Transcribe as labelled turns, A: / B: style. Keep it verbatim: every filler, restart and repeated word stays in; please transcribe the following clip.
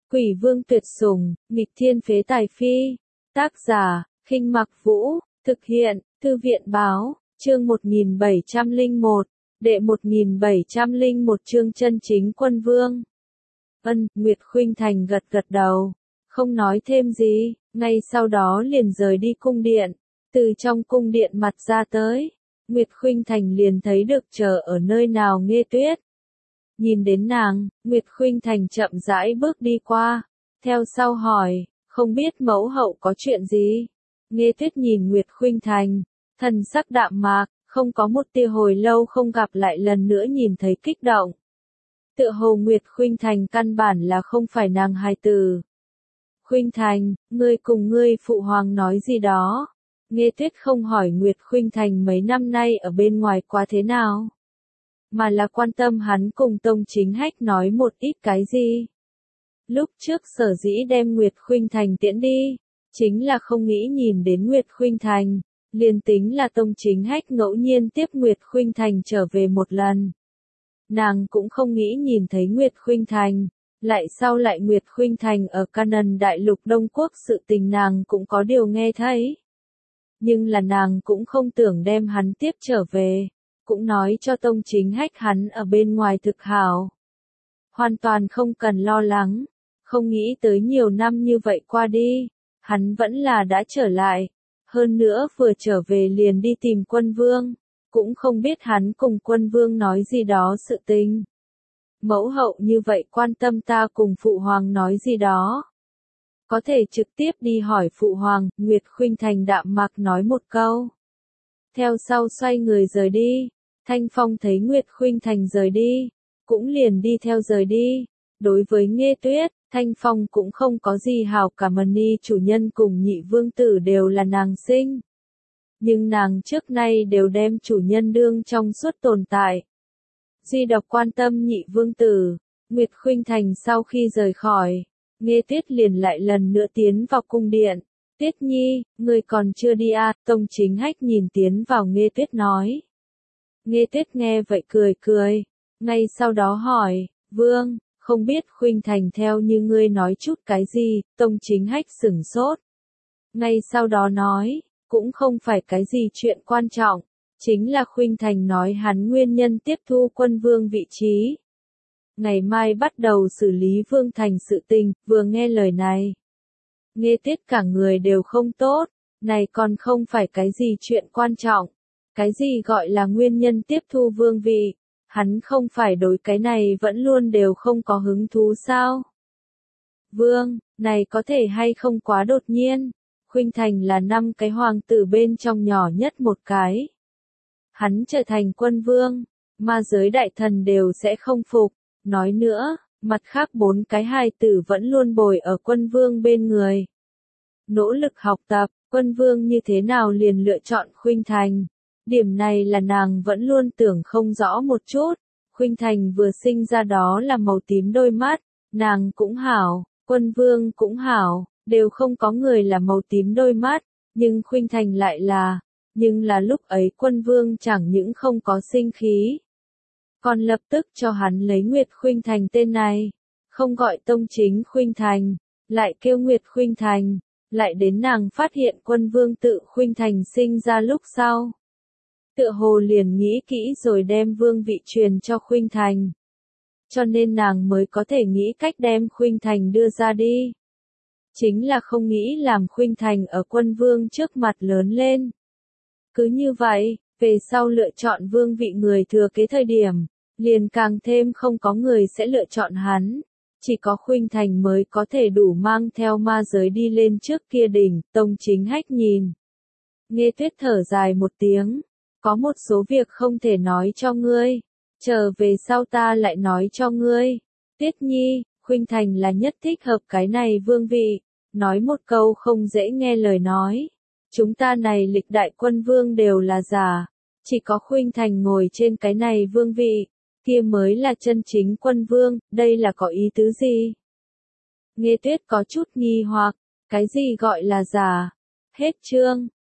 A: Quỷ vương tuyệt sủng, nghịch thiên phế tài phi. Tác giả, Khinh Mặc Vũ, thực hiện, Thư viện báo, chương một nghìn bảy trăm lẻ một, đệ một nghìn bảy trăm lẻ một chương chân chính quân vương. Ân, Nguyệt Khuynh Thành gật gật đầu, không nói thêm gì, ngay sau đó liền rời đi cung điện, từ trong cung điện mặt ra tới, Nguyệt Khuynh Thành liền thấy được chờ ở nơi nào Nghê Tuyết. Nhìn đến nàng, Nguyệt Khuynh Thành chậm rãi bước đi qua, theo sau hỏi, không biết mẫu hậu có chuyện gì? Nghê Tuyết nhìn Nguyệt Khuynh Thành, thần sắc đạm mạc, không có một tia hồi lâu không gặp lại lần nữa nhìn thấy kích động. Tựa hồ Nguyệt Khuynh Thành căn bản là không phải nàng hài tử. Khuynh Thành, ngươi cùng ngươi phụ hoàng nói gì đó? Nghê Tuyết không hỏi Nguyệt Khuynh Thành mấy năm nay ở bên ngoài qua thế nào, mà là quan tâm hắn cùng Tông Chính Hách nói một ít cái gì. Lúc trước sở dĩ đem Nguyệt Khuynh Thành tiễn đi, chính là không nghĩ nhìn đến Nguyệt Khuynh Thành, liền tính là Tông Chính Hách ngẫu nhiên tiếp Nguyệt Khuynh Thành trở về một lần. Nàng cũng không nghĩ nhìn thấy Nguyệt Khuynh Thành, lại sau lại Nguyệt Khuynh Thành ở Canaan đại lục Đông Quốc sự tình nàng cũng có điều nghe thấy. Nhưng là nàng cũng không tưởng đem hắn tiếp trở về, cũng nói cho Tông Chính Hách hắn ở bên ngoài thực hảo. Hoàn toàn không cần lo lắng, không nghĩ tới nhiều năm như vậy qua đi, hắn vẫn là đã trở lại, hơn nữa vừa trở về liền đi tìm quân vương, cũng không biết hắn cùng quân vương nói gì đó sự tình. Mẫu hậu như vậy quan tâm ta cùng phụ hoàng nói gì đó. Có thể trực tiếp đi hỏi phụ hoàng, Nguyệt Khuynh Thành đạm mạc nói một câu. Theo sau xoay người rời đi, Thanh Phong thấy Nguyệt Khuynh Thành rời đi, cũng liền đi theo rời đi. Đối với Nghê Tuyết, Thanh Phong cũng không có gì hảo cảm, ni chủ nhân cùng nhị vương tử đều là nàng sinh. Nhưng nàng trước nay đều đem chủ nhân đương trong suốt tồn tại. Duy độc quan tâm nhị vương tử, Nguyệt Khuynh Thành sau khi rời khỏi, Nghê Tuyết liền lại lần nữa tiến vào cung điện. Tuyết Nhi, ngươi còn chưa đi à? Tông Chính Hách nhìn tiến vào Nghê Tuyết nói. Nghê Tuyết nghe vậy cười cười, ngay sau đó hỏi, vương, không biết Khuynh Thành theo như ngươi nói chút cái gì? Tông Chính Hách sửng sốt. Ngay sau đó nói, cũng không phải cái gì chuyện quan trọng, chính là Khuynh Thành nói hắn nguyên nhân tiếp thu quân vương vị trí. Ngày mai bắt đầu xử lý Vương Thành sự tình, vừa nghe lời này. Nghê Tuyết cả người đều không tốt, này còn không phải cái gì chuyện quan trọng. Cái gì gọi là nguyên nhân tiếp thu vương vị, hắn không phải đối cái này vẫn luôn đều không có hứng thú sao? Vương, này có thể hay không quá đột nhiên, Khuynh Thành là năm cái hoàng tử bên trong nhỏ nhất một cái. Hắn trở thành quân vương, ma giới đại thần đều sẽ không phục. Nói nữa, mặt khác bốn cái hài tử vẫn luôn bồi ở quân vương bên người. Nỗ lực học tập, quân vương như thế nào liền lựa chọn Khuynh Thành. Điểm này là nàng vẫn luôn tưởng không rõ một chút. Khuynh Thành vừa sinh ra đó là màu tím đôi mắt, nàng cũng hảo, quân vương cũng hảo, đều không có người là màu tím đôi mắt, nhưng Khuynh Thành lại là, nhưng là lúc ấy quân vương chẳng những không có sinh khí, còn lập tức cho hắn lấy Nguyệt Khuynh Thành tên này, không gọi Tông Chính Khuynh Thành, lại kêu Nguyệt Khuynh Thành, lại đến nàng phát hiện quân vương tự Khuynh Thành sinh ra lúc sau. Tựa hồ liền nghĩ kỹ rồi đem vương vị truyền cho Khuynh Thành. Cho nên nàng mới có thể nghĩ cách đem Khuynh Thành đưa ra đi. Chính là không nghĩ làm Khuynh Thành ở quân vương trước mặt lớn lên. Cứ như vậy, về sau lựa chọn vương vị người thừa kế thời điểm, liền càng thêm không có người sẽ lựa chọn hắn. Chỉ có Khuynh Thành mới có thể đủ mang theo ma giới đi lên trước kia đỉnh. Tông Chính Hách nhìn. Nghê Tuyết thở dài một tiếng. Có một số việc không thể nói cho ngươi. Chờ về sau ta lại nói cho ngươi. Tuyết Nhi, Khuynh Thành là nhất thích hợp cái này vương vị. Nói một câu không dễ nghe lời nói. Chúng ta này lịch đại quân vương đều là giả. Chỉ có Khuynh Thành ngồi trên cái này vương vị. Kia mới là chân chính quân vương, đây là có ý tứ gì? Nghê Tuyết có chút nghi hoặc, cái gì gọi là giả? Hết chương.